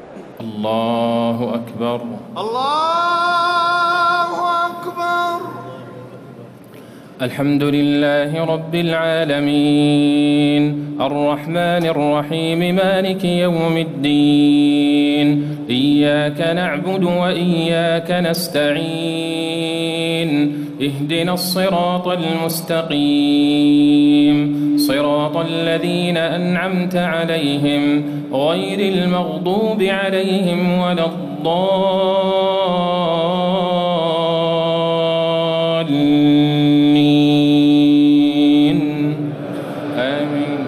الله أكبر. الله أكبر. الحمد لله رب العالمين الرحمن الرحيم مالك يوم الدين إياك نعبد وإياك نستعين اهدنا الصراط المستقيم صراط الذين أنعمت عليهم غير المغضوب عليهم ولا الضالين آمين.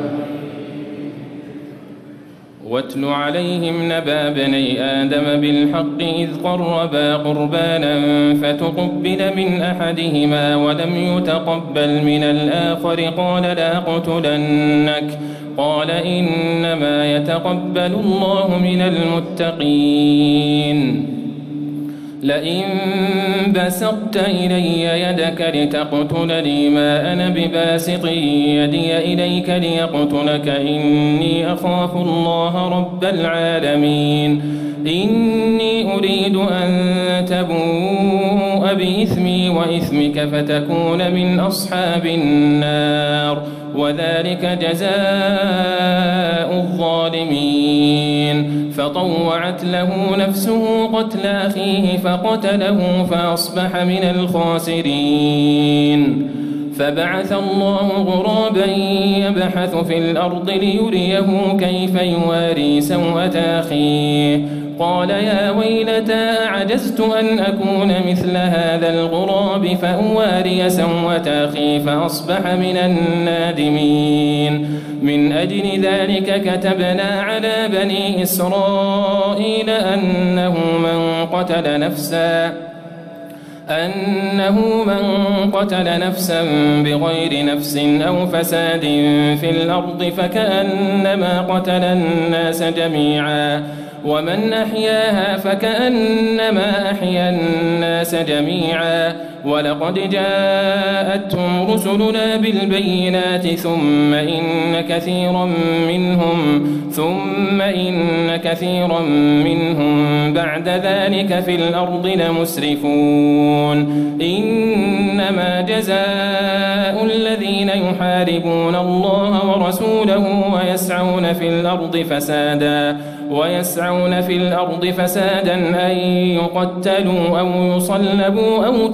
واتل عليهم نبأ بني آدم بالحق إذ قربا قربانا فتقبل من أحدهما ولم يتقبل من الآخر قال لأقتلنك قال إنما يتقبل الله من المتقين لئن بسطت إلي يدك لتقتلني ما أنا بباسط يدي إليك ليقتلك إني أخاف الله رب العالمين إني أريد أن تبوء بإثمي وإثمك فتكون من أصحاب النار وذلك جزاء الظالمين فطوعت له نفسه قتل أخيه فقتله فأصبح من الخاسرين فبعث الله غرابا يبحث في الأرض ليريه كيف يواري سوءة أخيه قال يا ويلتى أعجزت أن أكون مثل هذا الغراب فأواري سوءة أخي فأصبح من النادمين من أجل ذلك كتبنا على بني إسرائيل أنه من قتل نفسا بغير نفس أو فساد في الأرض فكأنما قتل الناس جميعا ومن أحياها فكأنما أحيا الناس جميعا ولقد جاءتهم رسلنا بالبينات ثم إن كثيرا منهم بعد ذلك في الأرض لمسرفون إنما جزاء الذين يحاربون الله ورسوله ويسعون في الأرض فسادا أن يقتلوا أو يصلبوا أو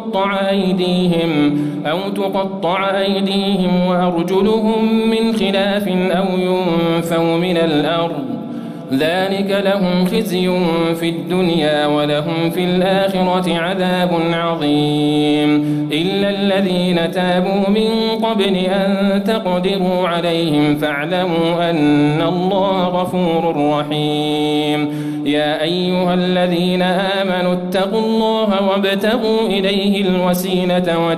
تقطع أيديهم وأرجلهم من خلاف أو ينفوا من الأرض ذلك لهم خزي في الدنيا ولهم في الآخرة عذاب عظيم إلا الذين تابوا من قبل أن تقدروا عليهم فاعلموا أن الله غفور رحيم يا أيها الذين آمنوا اتقوا الله وابتغوا إليه الوسيلة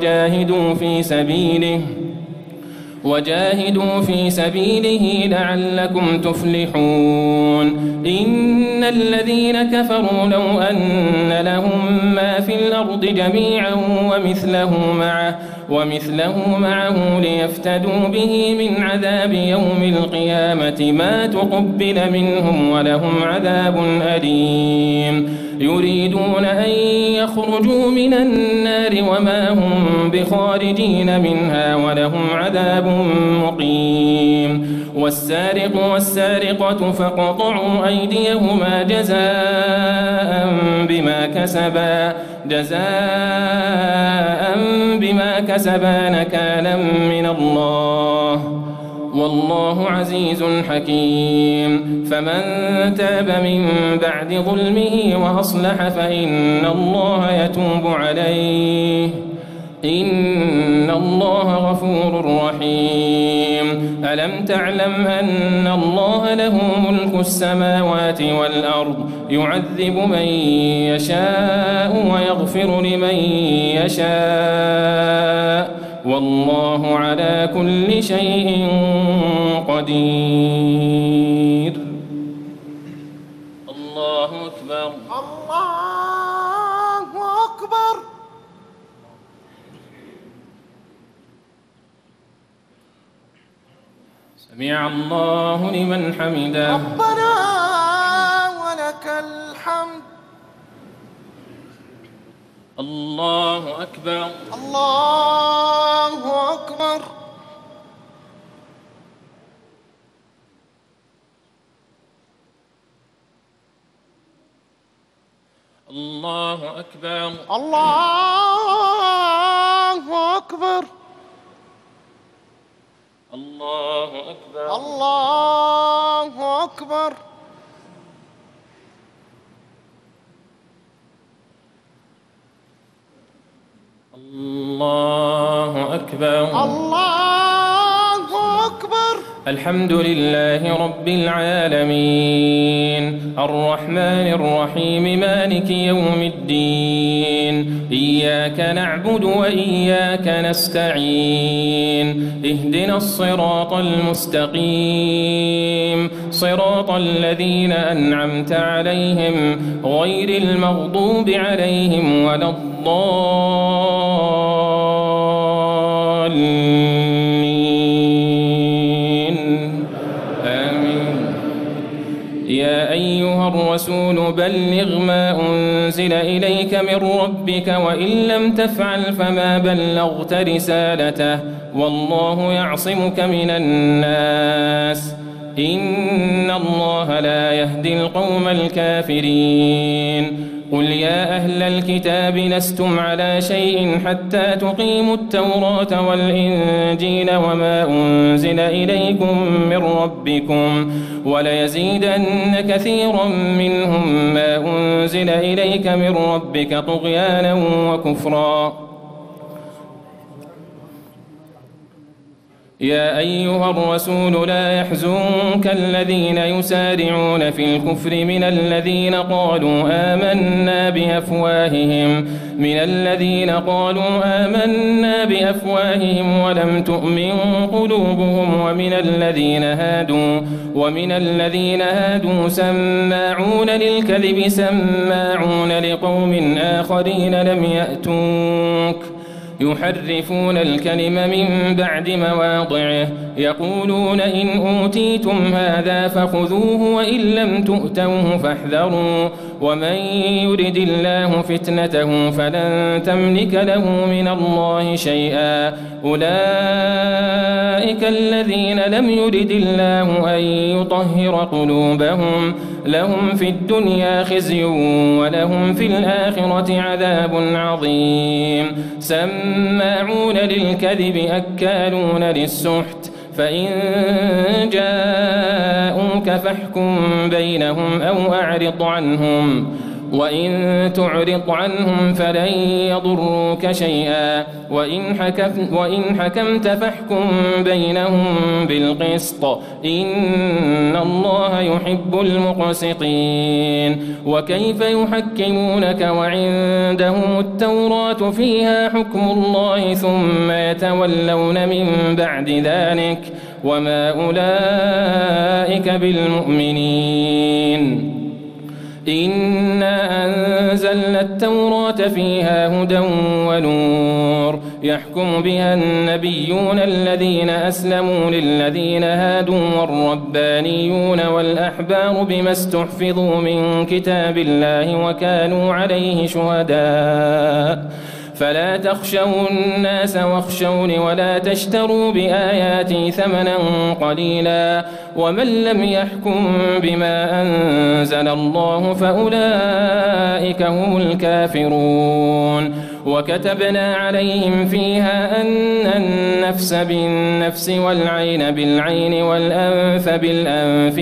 وجاهدوا في سبيله لعلكم تفلحون إن الذين كفروا لو أن لهم ما في الأرض جميعا ومثله معه ليفتدوا به من عذاب يوم القيامة ما تقبل منهم ولهم عذاب أليم يريدون أن يخرجوا من النار وما هم بخارجين منها ولهم عذاب مقيم والسارق والسارقة فاقطعوا أيديهما جزاء بما كسبا نكالا من الله والله عزيز حكيم فمن تاب من بعد ظلمه وأصلح فإن الله يتوب عليه إن الله غفور رحيم ألم تعلم أن الله له ملك السماوات والأرض يعذب من يشاء ويغفر لمن يشاء والله على كل شيء قدير الله أكبر الله أكبر سمع الله لمن حمده ربنا ولك الله أكبر. الله أكبر. الله أكبر. الله أكبر. الله أكبر. الله أكبر. الله أكبر. الله أكبر. الحمد لله رب العالمين الرحمن الرحيم مالك يوم الدين إياك نعبد وإياك نستعين اهدنا الصراط المستقيم صراط الذين أنعمت عليهم غير المغضوب عليهم ولا يا أيها الرسول بلغ ما أنزل إليك من ربك وإن لم تفعل فما بلغت رسالته والله يعصمك من الناس إن الله لا يهدي القوم الكافرين قل يا أهل الكتاب لستم على شيء حتى تقيموا التوراة والإنجيل وما أنزل إليكم من ربكم وليزيدن كثيرا منهم ما أنزل إليك من ربك طغيانا وكفرا يا أيها الرسول لا يحزنك الذين يسارعون في الكفر من الذين قالوا آمنا بأفواههم ولم تؤمن قلوبهم ومن الذين هادوا سماعون للكذب سماعون لقوم آخرين لم يأتوك يحرفون الكلم من بعد مواضعه يقولون إن أوتيتم هذا فخذوه وإن لم تؤتوه فاحذروا ومن يرد الله فتنته فلن تملك له من الله شيئا أولئك الذين لم يرد الله أن يطهر قلوبهم لهم في الدنيا خزي ولهم في الآخرة عذاب عظيم سماعون للكذب أكالون للسحت فإن جاءوك فاحكم بينهم أو أعرض عنهم وإن تعرض عنهم فلن يضروك شيئا وإن حكمت فاحكم بينهم بالقسط إن الله يحب المقسطين وكيف يحكمونك وعندهم التوراة فيها حكم الله ثم يتولون من بعد ذلك وما أولئك بالمؤمنين إنا أنزلنا التوراة فيها هدى ونور يحكم بها النبيون الذين أسلموا للذين هادوا والربانيون والأحبار بما استحفظوا من كتاب الله وكانوا عليه شهداء فلا تخشوا الناس واخشوني ولا تشتروا بآياتي ثمنا قليلا ومن لم يحكم بما أنزل الله فأولئك هم الكافرون وكتبنا عليهم فيها أن النفس بالنفس والعين بالعين والأنف بالأنف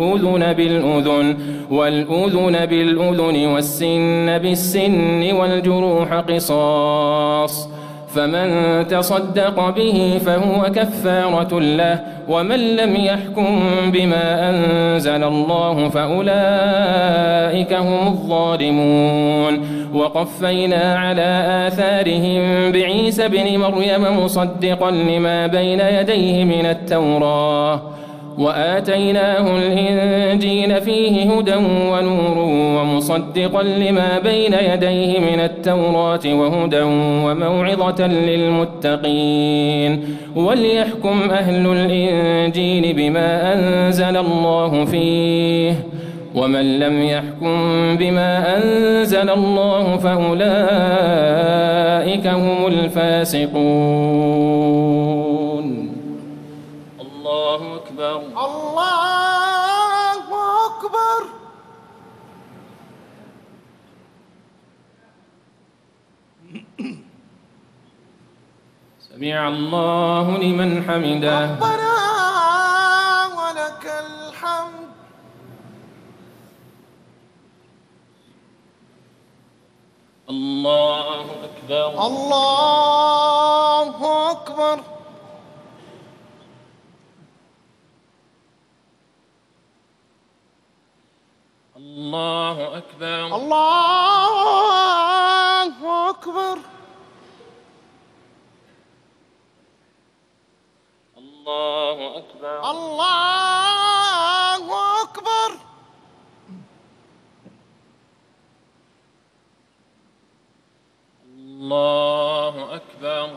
والأذن بالأذن والسن بالسن والجروح قصاص فمن تصدق به فهو كفارة له ومن لم يحكم بما أنزل الله فأولئك هم الظالمون وقفينا على آثارهم بعيسى ابن مريم مصدقا لما بين يديه من التوراة وآتيناه الإنجيل فيه هدى ونور ومصدقا لما بين يديه من التوراة وهدى وموعظة للمتقين وليحكم أهل الإنجيل بما أنزل الله فيه ومن لم يحكم بما أنزل الله فأولئك هم الفاسقون. الله أكبر. الله أكبر. سمع الله لمن حمده. ربنا ولك الحمد. الله أكبر. الله أكبر. الله أكبر. الله أكبر. الله أكبر. الله أكبر. الله أكبر.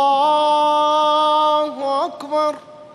الله أكبر.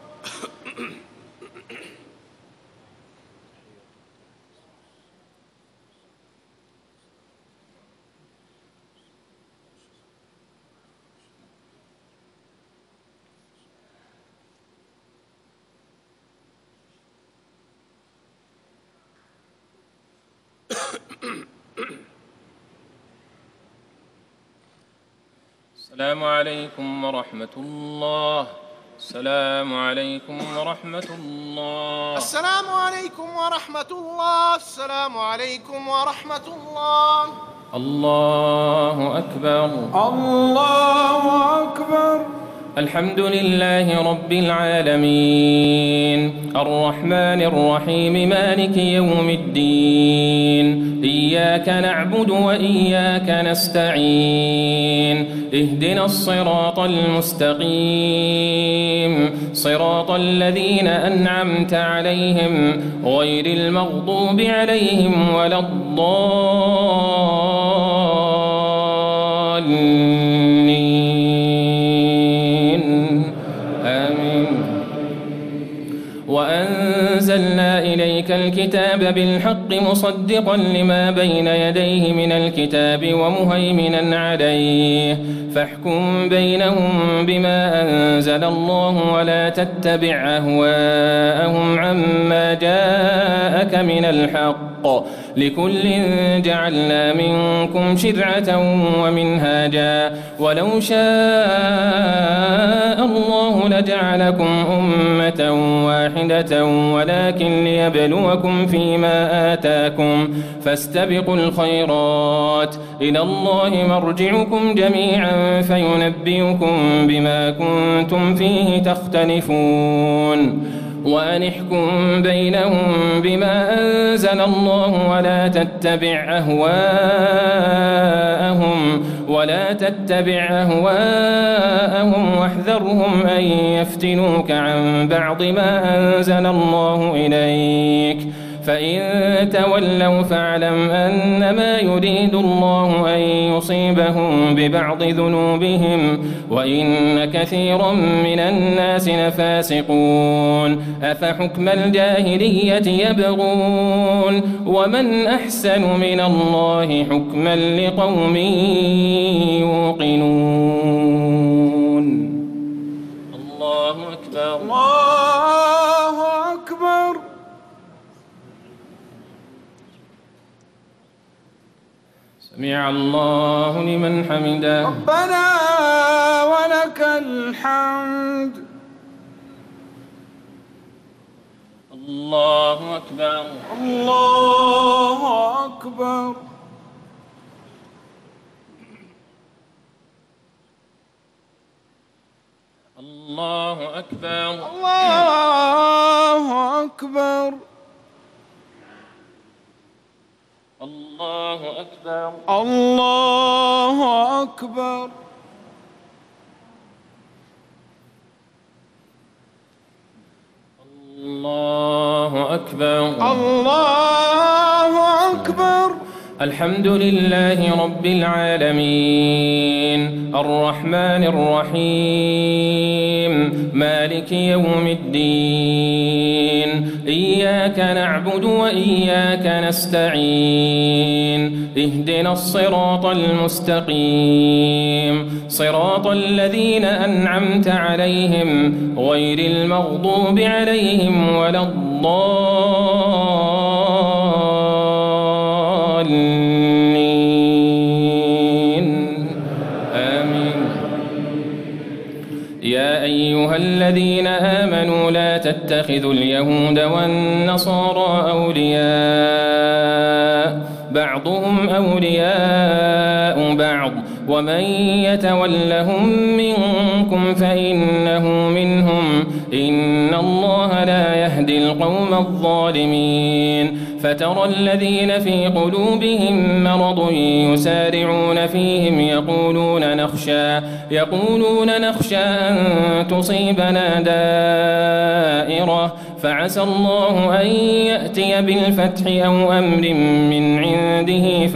السلام عليكم ورحمة الله. السلام عليكم ورحمة الله. السلام عليكم ورحمة الله. السلام عليكم ورحمة الله. الله أكبر. الله أكبر. الحمد لله رب العالمين الرحمن الرحيم مالك يوم الدين إياك نعبد وإياك نستعين اهدنا الصراط المستقيم صراط الذين أنعمت عليهم غير المغضوب عليهم ولا الضالين. وأنزلنا إليك الكتاب بالحق مصدقا لما بين يديه من الكتاب ومهيمنا عليه فاحكم بينهم بما أنزل الله ولا تتبع أهواءهم عما جاءك من الحق لكل جعلنا منكم شرعة ومنهاجا ولو شاء الله لجعلكم أمة واحدة ولكن ليبلوكم فيما آتاكم فاستبقوا الخيرات إلى الله مرجعكم جميعا فينبئكم بما كنتم فيه تختلفون وأن احكم بينهم بما أنزل الله ولا تتبع أهواءهم واحذرهم أن يفتنوك عن بعض ما أنزل الله إليك فإن تولوا فاعلم أنما يريد الله أن يصيبهم ببعض ذنوبهم وإن كثيرا من الناس لفاسقون أفحكم الجاهلية يبغون ومن أحسن من الله حكما لقوم يوقنون. الله أكبر. الله أكبر. سمع الله لمن حمده. ربنا ولك الحمد. الله أكبر. الله أكبر. الله أكبر. الله أكبر. الله أكبر. الله أكبر. الله أكبر. الله أكبر. الحمد لله رب العالمين الرحمن الرحيم مالك يوم الدين إياك نعبد وإياك نستعين اهدنا الصراط المستقيم صراط الذين أنعمت عليهم غير المغضوب عليهم ولا آمين. يا أيها الذين آمنوا لا تتخذوا اليهود والنصارى أولياء بعضهم أولياء بعض ومن يتولهم منكم فإنه منهم إن الله لا يهدي القوم الظالمين. فترى الذين في قلوبهم مرض يسارعون فيهم يقولون نخشى أن تصيبنا دائرة فعسى الله أن يأتي بالفتح أو أمر من عنده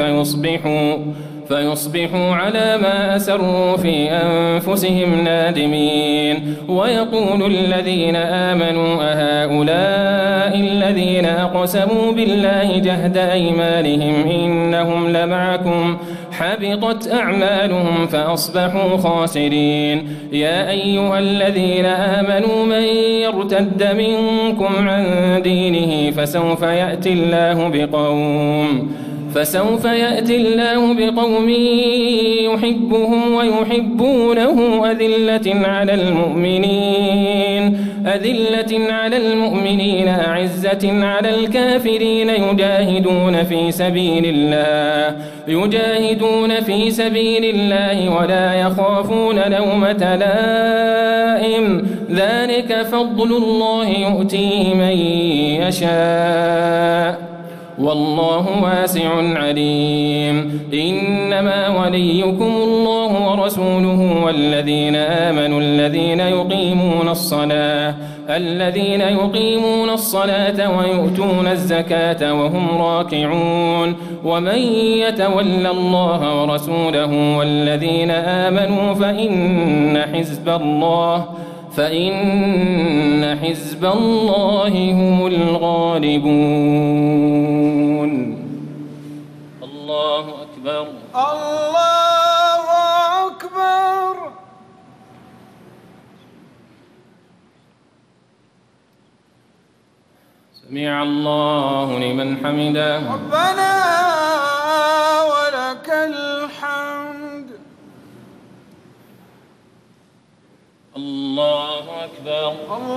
فيصبحوا على ما أسروا في أنفسهم نادمين. ويقول الذين آمنوا أهؤلاء الذين أقسموا بالله جهد أيمانهم إنهم لمعكم حبطت أعمالهم فأصبحوا خاسرين. يا أيها الذين آمنوا من يرتد منكم عن دينه فسوف يأتي الله بقوم يحبهم ويحبونه أذلة على المؤمنين أعزة على الكافرين يجاهدون في سبيل الله ولا يخافون لومة لائم ذلك فضل الله يؤتيه من يشاء والله واسع عليم. إنما وليكم الله ورسوله والذين آمنوا الذين يقيمون الصلاة ويؤتون الزكاة وهم راكعون. ومن يتول الله ورسوله والذين آمنوا فإن حزب الله هم الغالبون. الله أكبر. الله أكبر. سمع الله لمن حمده. ربنا ولك الحمد. الله أكبر.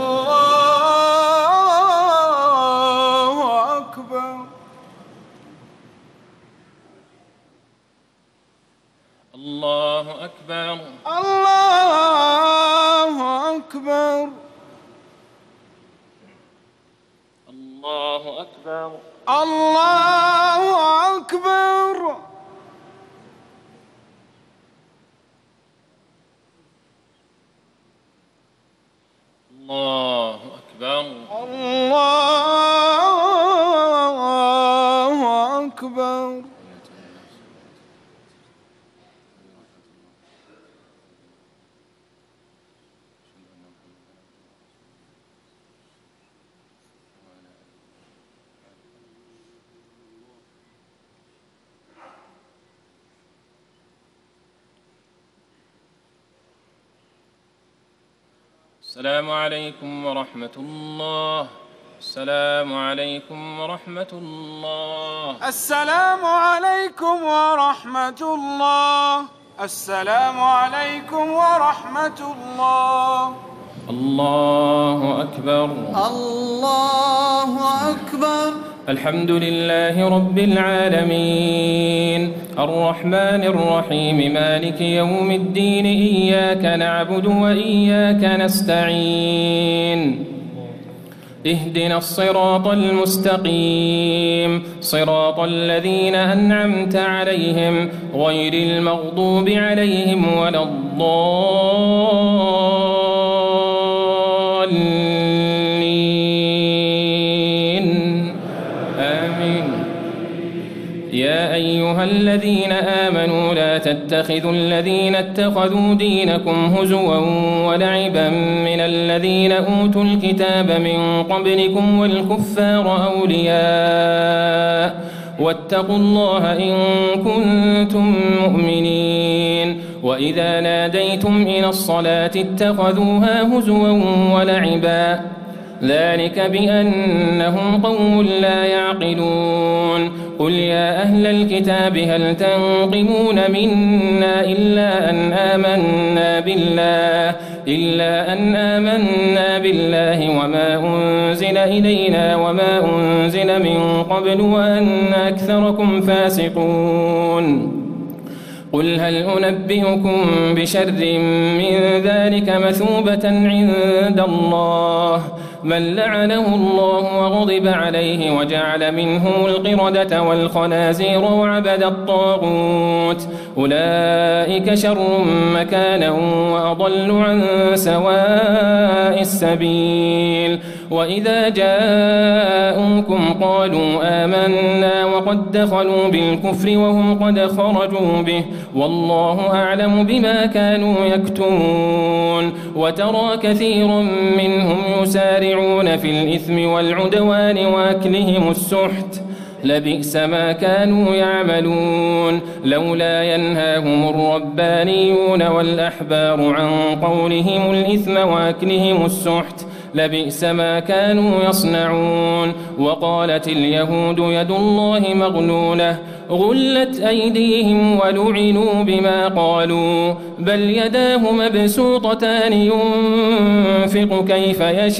الله أكبر. الله أكبر. الله أكبر. الله أكبر. الله أكبر. الله أكبر. الله أكبر. السلام عليكم ورحمة الله. السلام عليكم ورحمة الله. السلام عليكم ورحمة الله. السلام عليكم ورحمة الله. الله أكبر. الله أكبر. الحمد لله رب العالمين الرحمن الرحيم مالك يوم الدين إياك نعبد وإياك نستعين اهدنا الصراط المستقيم صراط الذين أنعمت عليهم غير المغضوب عليهم ولا الضالين آمين. يا أيها الذين آمنوا لا تتخذوا الذين اتخذوا دينكم هزوا ولعبا من الذين أوتوا الكتاب من قبلكم والكفار أولياء واتقوا الله إن كنتم مؤمنين. وإذا ناديتم إلى الصلاة اتخذوها هزوا ولعبا ذلك بأنهم قوم لا يعقلون. قل يا أهل الكتاب هل تنقمون منا إلا أن آمنا بالله وما أنزل إلينا وما أنزل من قبل وأن أكثركم فاسقون. قل هل أنبئكم بشر من ذلك مثوبة عند الله من لعنه الله وغضب عليه وجعل منهم القردة والخنازير وعبد الطاغوت أولئك شر مكانا وأضل عن سواء السبيل. وإذا جاءوكم قالوا آمنا وقد دخلوا بالكفر وهم قد خرجوا به والله أعلم بما كانوا يكتمون. وترى كثيرا منهم يسارعون في الإثم والعدوان وأكلهم السحت لبئس ما كانوا يعملون. لولا ينهاهم الربانيون والأحبار عن قولهم الإثم وأكلهم السحت لبئس ما كانوا يصنعون. وقالت اليهود يد الله مغلولة غلت أيديهم ولعنوا بما قالوا بل يداه مبسوطتان ينفق كيف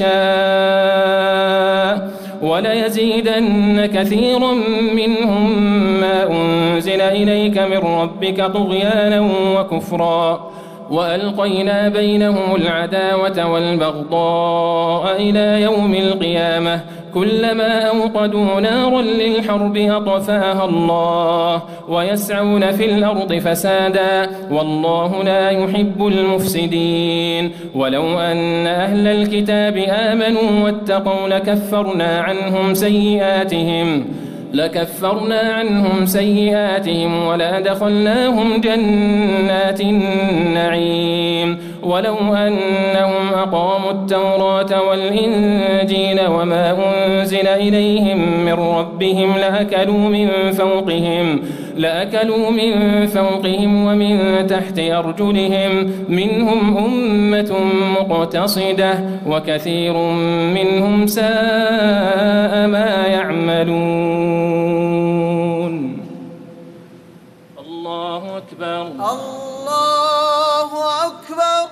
يشاء وليزيدن كثيرا منهم ما أنزل إليك من ربك طغيانا وكفرا وألقينا بينهم العداوة والبغضاء إلى يوم القيامة كلما أوقدوا نارا للحرب أطفاها الله ويسعون في الأرض فسادا والله لا يحب المفسدين. ولو أن أهل الكتاب آمنوا واتقوا لكفرنا عنهم سيئاتهم ولأدخلناهم جنات النعيم. ولو أنهم أقاموا التوراة والإنجيل وما أنزل إليهم من ربهم لأكلوا من فوقهم ومن تحت أرجلهم منهم أمة مقتصدة وكثير منهم ساء ما يعملون. الله أكبر. الله أكبر.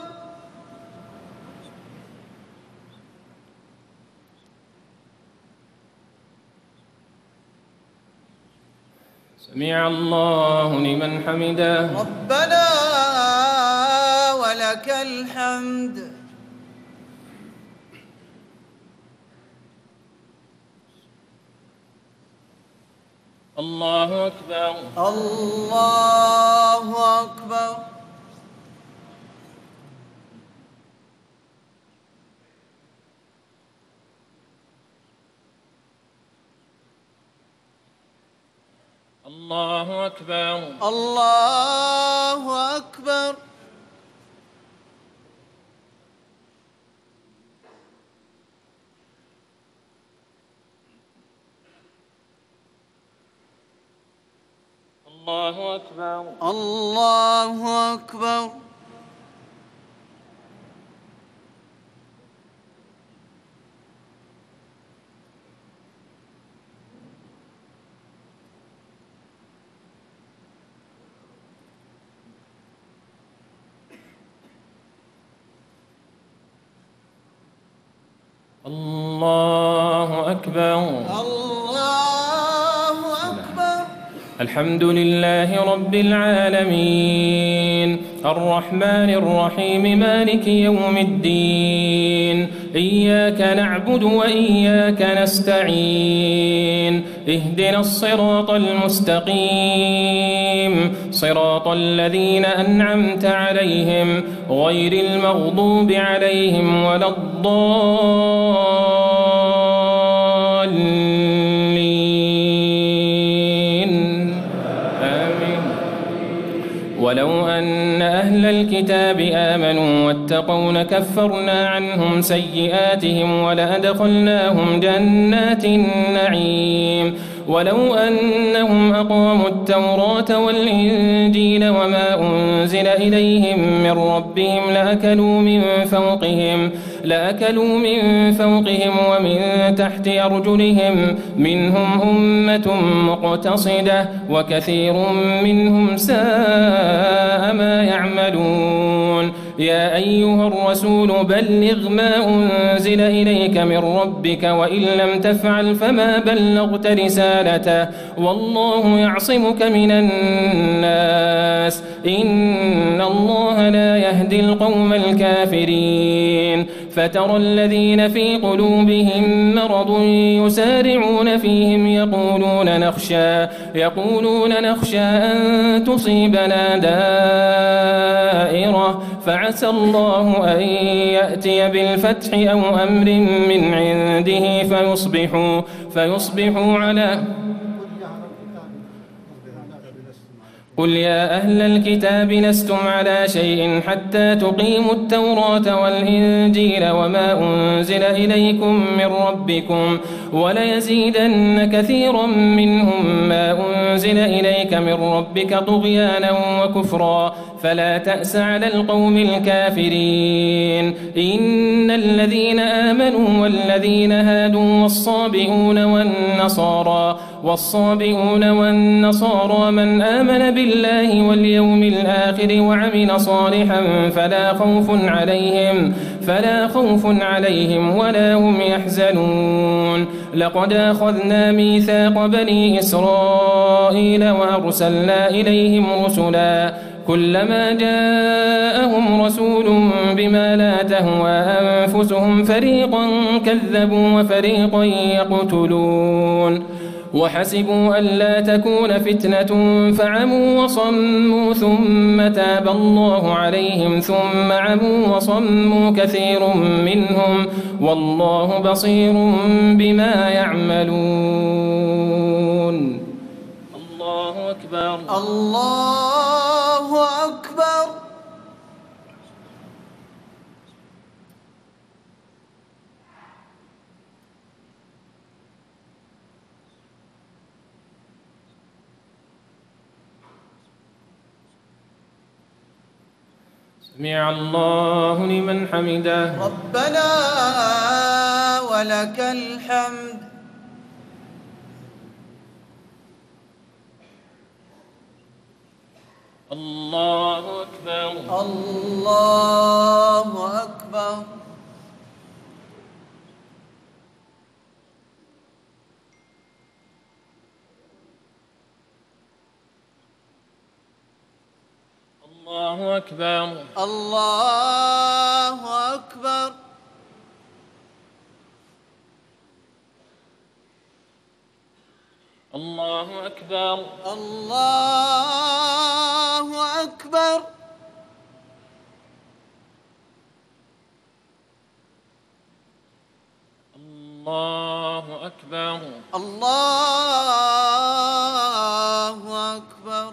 سمع الله لمن حمده. ربنا ولك الحمد. الله أكبر. الله أكبر. الله أكبر. الله أكبر. الله أكبر. الله أكبر. الله أكبر. الله أكبر. الحمد لله رب العالمين الرحمن الرحيم مالك يوم الدين إياك نعبد وإياك نستعين اهدنا الصراط المستقيم صراط الذين أنعمت عليهم غير المغضوب عليهم ولا الضالين. ولو أن أهل الكتاب آمنوا واتقوا لكفرنا عنهم سيئاتهم ولأدخلناهم جنات النعيم ولو أنهم أقاموا التوراة والإنجيل وما أنزل إليهم من ربهم لأكلوا من فوقهم ومن تحت أرجلهم منهم أمة مقتصدة وكثير منهم ساء ما يعملون يا أيها الرسول بلغ ما أنزل إليك من ربك وإن لم تفعل فما بلغت رسالته والله يعصمك من الناس إن الله لا يهدي القوم الكافرين فترى الذين في قلوبهم مرض يسارعون فيهم يقولون نخشى أن تصيبنا دائرة فعسى الله أن يأتي بالفتح أو أمر من عنده فيصبحوا على قل يا أهل الكتاب لستم على شيء حتى تقيموا التوراة والإنجيل وما أنزل إليكم من ربكم وليزيدن كثيرا منهم ما أنزل إليك من ربك طغيانا وكفرا فلا تأس على القوم الكافرين إن الذين آمنوا والذين هادوا والصابئون والنصارى من آمن بالله واليوم الآخر وعمل صالحا فلا خوف عليهم ولا هم يحزنون لقد أخذنا ميثاق بني إسرائيل وأرسلنا إليهم رسلا كلما جاءهم رسول بما لا تهوى أنفسهم فريقا كذبوا وفريقا يقتلون وحسبوا ألا تكون فتنة فعموا وصموا ثم تاب الله عليهم ثم عموا وصموا كثير منهم والله بصير بما يعملون الله أكبر الله أكبر سمع الله لمن حمده ربنا ولك الحمد الله أكبر الله أكبر الله أكبر الله أكبر الله أكبر الله أكبر الله أكبر الله أكبر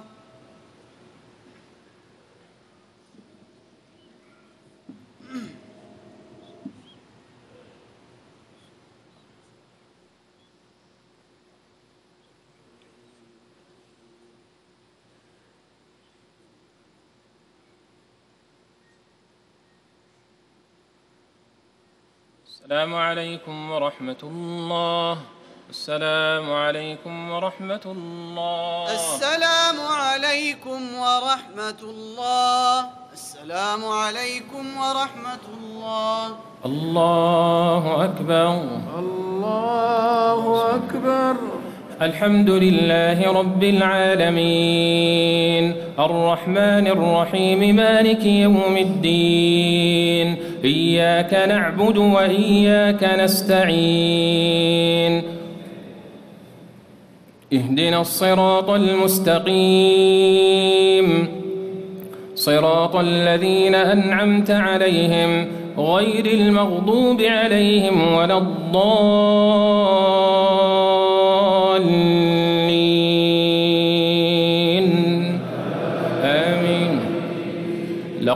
السلام عليكم ورحمة الله السلام عليكم ورحمة الله السلام عليكم ورحمة الله السلام عليكم ورحمة الله الله أكبر الله أكبر الحمد لله رب العالمين الرحمن الرحيم مالك يوم الدين إياك نعبد وإياك نستعين اهدنا الصراط المستقيم صراط الذين أنعمت عليهم غير المغضوب عليهم ولا الضالين آمين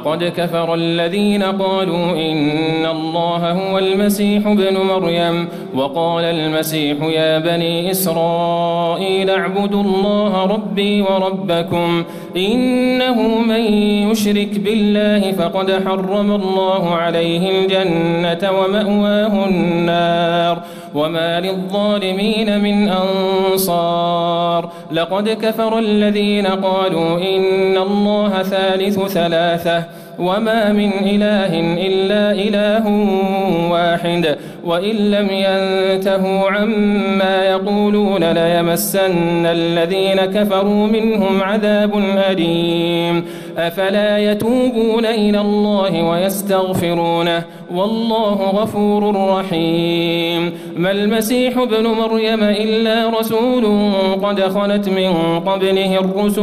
لقد كفر الذين قالوا إن الله هو المسيح ابن مريم وقال المسيح يا بني إسرائيل اعبدوا الله ربي وربكم إنه من يشرك بالله فقد حرم الله عليه الجنة ومأواه النار وما للظالمين من أنصار لقد كفر الذين قالوا إن الله ثالث ثلاثة وما من إله إلا إله واحد وإن لم ينتهوا عما يقولون ليمسن الذين كفروا منهم عذاب أليم أفلا يتوبون إلى الله ويستغفرونه والله غفور رحيم ما المسيح ابن مريم إلا رسول قد خلت من قبله الرسل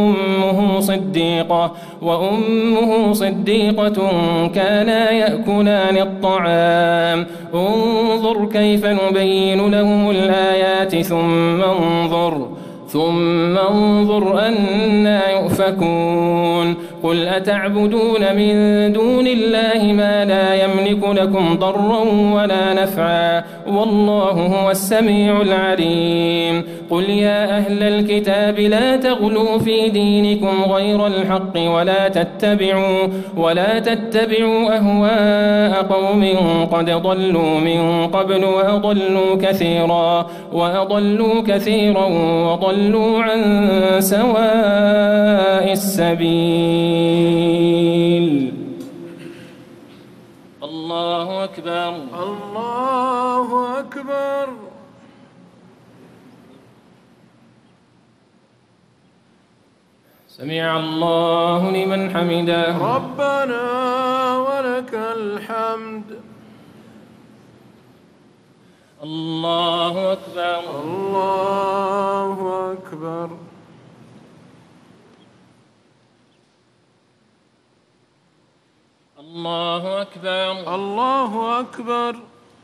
وأمه صديقة كانا يأكلان الطعام انظر كيف نبين لهم الآيات ثم انظر أنا يؤفكون قل أتعبدون من دون الله ما لا يملك لكم ضرا ولا نفعا والله هو السميع العليم قل يا أهل الكتاب لا تغلوا في دينكم غير الحق ولا تتبعوا أهواء قوم قد ضلوا من قبل وأضلوا كثيرا وضلوا عن سواء السبيل الله أكبر الله أكبر سمع الله لمن حمده ربنا ولك الحمد الله أكبر الله أكبر الله أكبر الله أكبر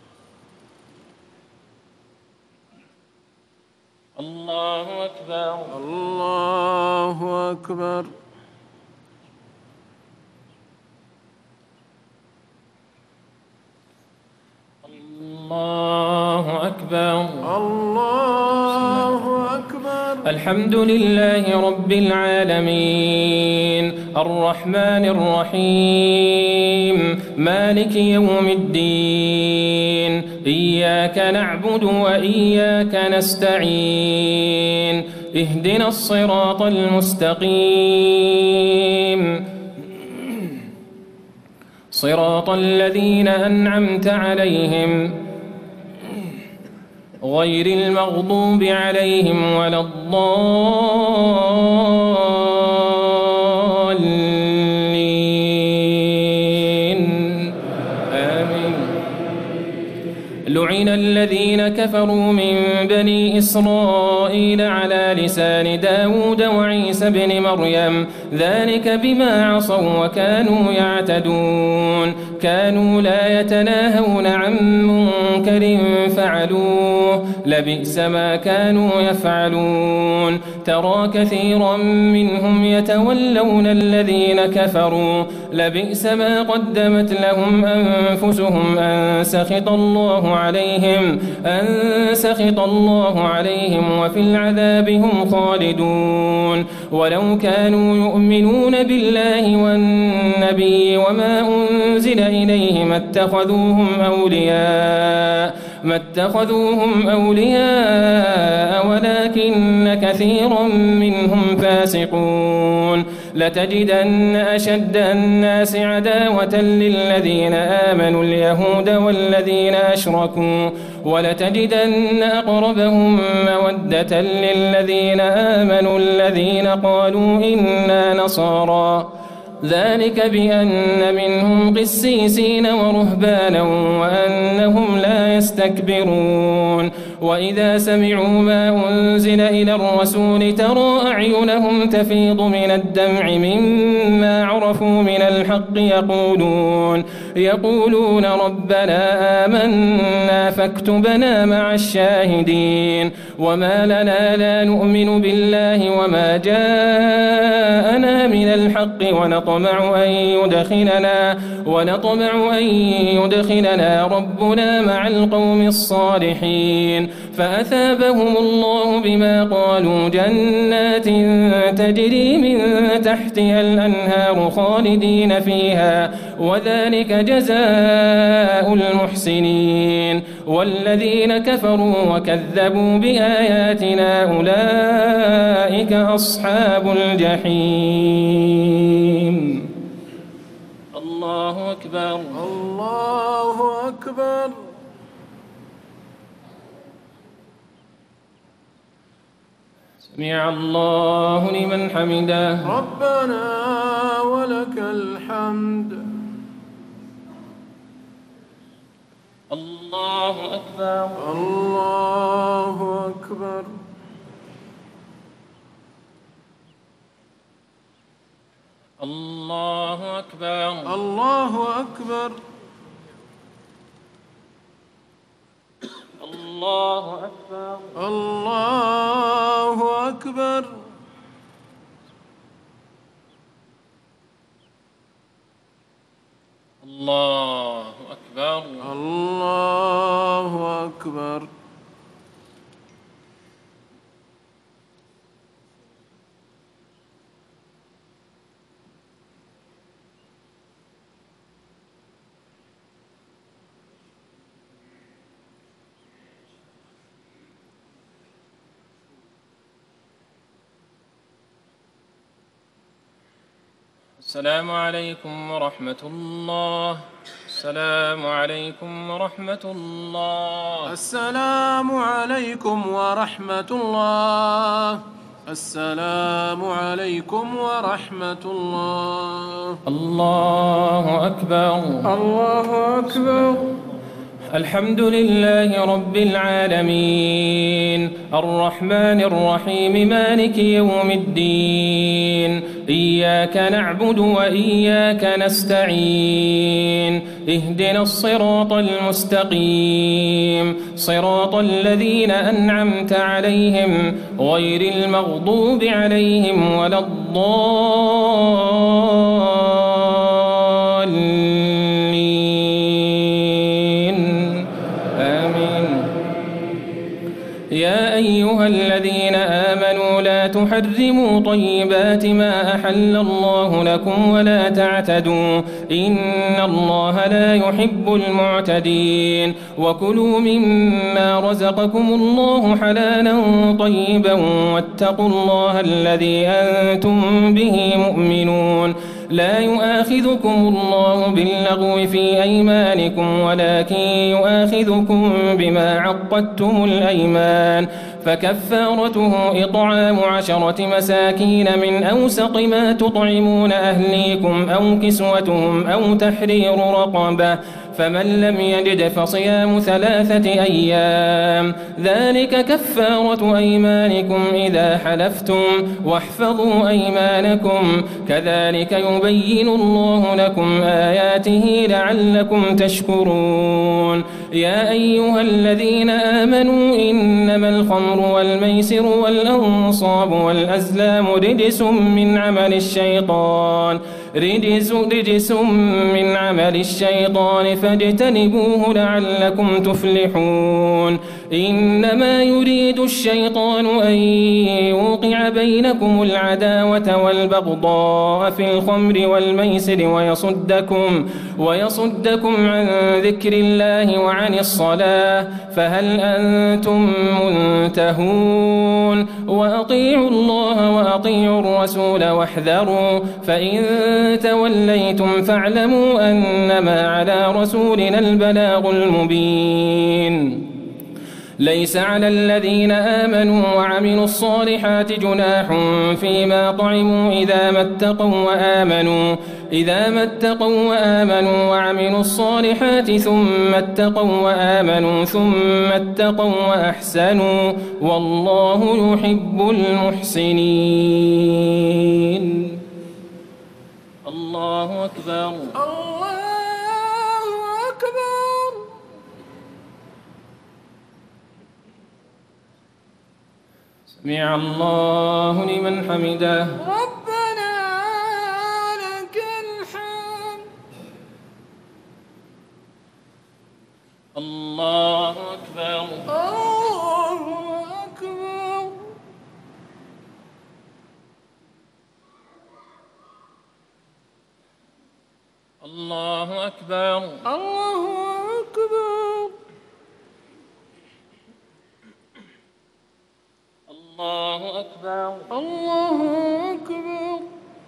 الله أكبر الله أكبر الله أكبر الله أكبر الحمد لله رب العالمين الرحمن الرحيم مالك يوم الدين إياك نعبد وإياك نستعين اهدنا الصراط المستقيم صراط الذين أنعمت عليهم غير المغضوب عليهم ولا الضالين آمين لعن الذين كفروا من بني إسرائيل على لسان داود وعيسى بن مريم ذلك بما عصوا وكانوا يعتدون كانوا لا يتناهون عن منكر فعلوه لبئس ما كانوا يفعلون ترى كثيرا منهم يتولون الذين كفروا لبئس ما قدمت لهم أنفسهم أن سخط الله عليهم وفي العذاب هم خالدون ولو كانوا يؤمنون بالله والنبي وما أنزل إليه ما اتخذوهم أولياء ولكن كثيرا منهم فاسقون لتجدن أشد الناس عداوة للذين آمنوا اليهود والذين أشركوا ولتجدن أقربهم مودة للذين آمنوا الذين قالوا إنا نصارى ذلك بأن منهم قسيسين ورهبانا وأنهم لا يستكبرون وإذا سمعوا ما أنزل إلى الرسول ترى أعينهم تفيض من الدمع مما عرفوا من الحق يقولون ربنا آمنا فاكتبنا مع الشاهدين وما لنا لا نؤمن بالله وما جاءنا من الحق ونطمع أن يدخلنا ربنا مع القوم الصالحين فأثابهم الله بما قالوا جنات تجري من تحتها الأنهار خالدين فيها وذلك جزاء المحسنين والذين كفروا وكذبوا بآياتنا أولئك أصحاب الجحيم. الله أكبر. الله أكبر. سمع الله لمن حمده. ربنا ولك الحمد. الله أكبر. الله أكبر. الله أكبر. الله أكبر. الله أكبر. الله أكبر. الله أكبر. الله أكبر. السلام عليكم ورحمة الله. السلام عليكم ورحمة الله. السلام عليكم ورحمة الله. السلام عليكم ورحمة الله. الله أكبر. الله أكبر. الحمد لله رب العالمين الرحمن الرحيم مالك يوم الدين إياك نعبد وإياك نستعين اهدنا الصراط المستقيم صراط الذين أنعمت عليهم غير المغضوب عليهم ولا يا أيها الذين آمنوا لا تحرموا طيبات ما أحل الله لكم ولا تعتدوا إن الله لا يحب المعتدين وكلوا مما رزقكم الله حلالا طيبا واتقوا الله الذي أنتم به مؤمنون لا يؤاخذكم الله باللغو في أيمانكم ولكن يؤاخذكم بما عقدتم الأيمان فكفارته إطعام 10 مساكين من أوسط ما تطعمون أهليكم أو كسوتهم أو تحرير رقبة فمن لم يجد فصيام 3 أيام ذلك كفارة أيمانكم إذا حلفتم واحفظوا أيمانكم كذلك يبين الله لكم آياته لعلكم تشكرون يا أيها الذين آمنوا إنما الخمر والميسر والأنصاب والأزلام رجس من عمل الشيطان فاجتنبوه لعلكم تفلحون إنما يريد الشيطان أن يوقع بينكم العداوة والبغضاء في الخمر والميسر ويصدكم عن ذكر الله وعن الصلاة فهل أنتم منتهون وأطيعوا الله وأطيعوا الرسول واحذروا فإن توليتم فاعلموا أنما على رسولنا البلاغ المبين ليس على الذين آمنوا وعملوا الصالحات جناح فيما طعموا إذا ما اتقوا وآمنوا وعملوا الصالحات ثم اتقوا وآمنوا ثم اتقوا وأحسنوا والله يحب المحسنين. الله أكبر. الله أكبر. سمع الله لمن حمده. ربنا لك الحمد. الله أكبر. الله أكبر. الله أكبر. الله أكبر. الله أكبر. الله أكبر.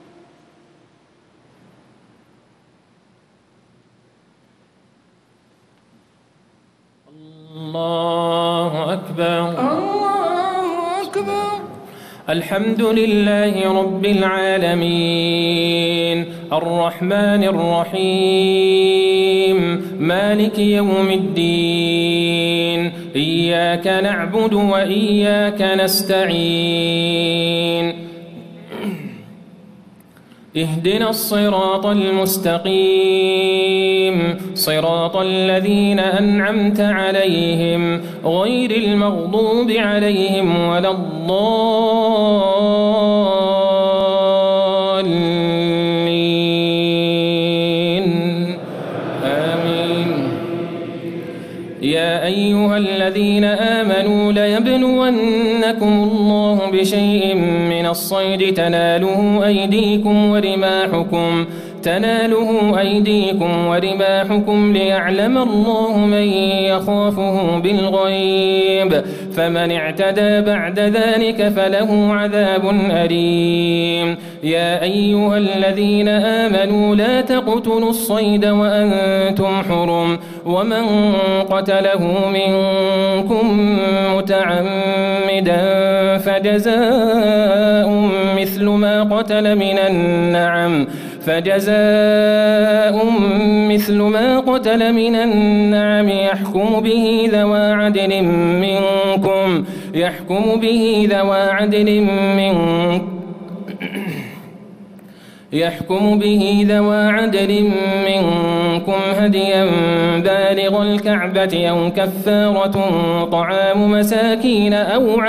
الله أكبر. الله أكبر. الحمد لله رب العالمين الرحمن الرحيم مالك يوم الدين إياك نعبد وإياك نستعين اهدنا الصراط المستقيم صراط الذين أنعمت عليهم غير المغضوب عليهم ولا الضالين آمين. يا أيها الذين آمنوا ليبلونكم الله بشيء من الصيد تناله أيديكم ورماحكم ليعلم الله من يخافه بالغيب فمن اعتدى بعد ذلك فله عذاب أليم. يا أيها الذين آمنوا لا تقتلوا الصيد وأنتم حرم ومن قتله منكم متعمدا فجزاء مثل ما قتل من النعم يحكم به ذوى عدل منكم هديا بالغ الكعبة أو كفارة طعام مساكين أو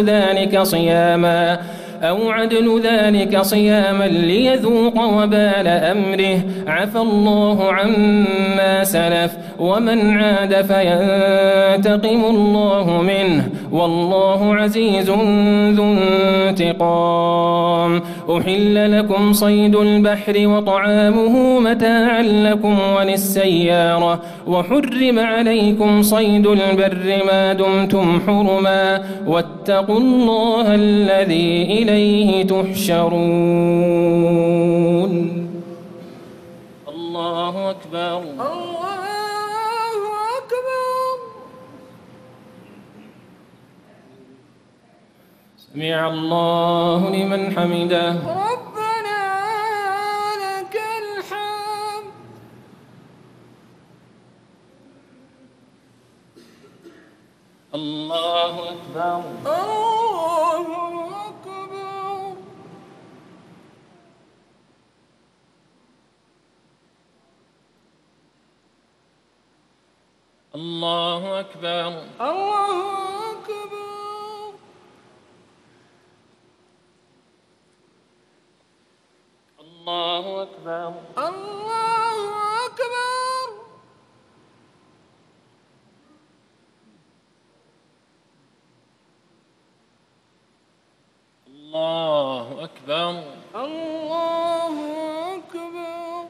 عدل ذلك صياما ليذوق وبال أمره عفى الله عما سلف ومن عاد فينتقم الله منه والله عزيز ذو انتقام. أحل لكم صيد البحر وطعامه متاعا لكم وللسيارة وحرم عليكم صيد البر ما دمتم حرما واتقوا الله الذي إليه تحشرون. الله أكبر. الله أكبر. سمع الله لمن حمده. ربنا لك الحمد. الله أكبر. الله أكبر. الله أكبر. الله أكبر. الله أكبر. الله أكبر. الله أكبر. الله أكبر.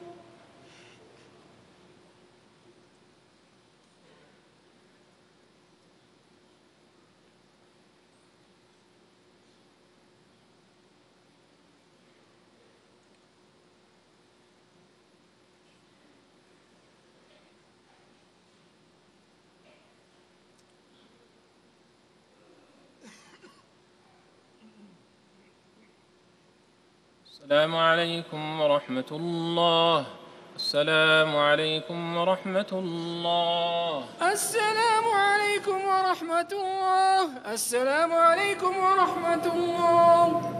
السلام عليكم ورحمة الله. السلام عليكم ورحمة الله. السلام عليكم ورحمة الله. السلام عليكم ورحمة الله.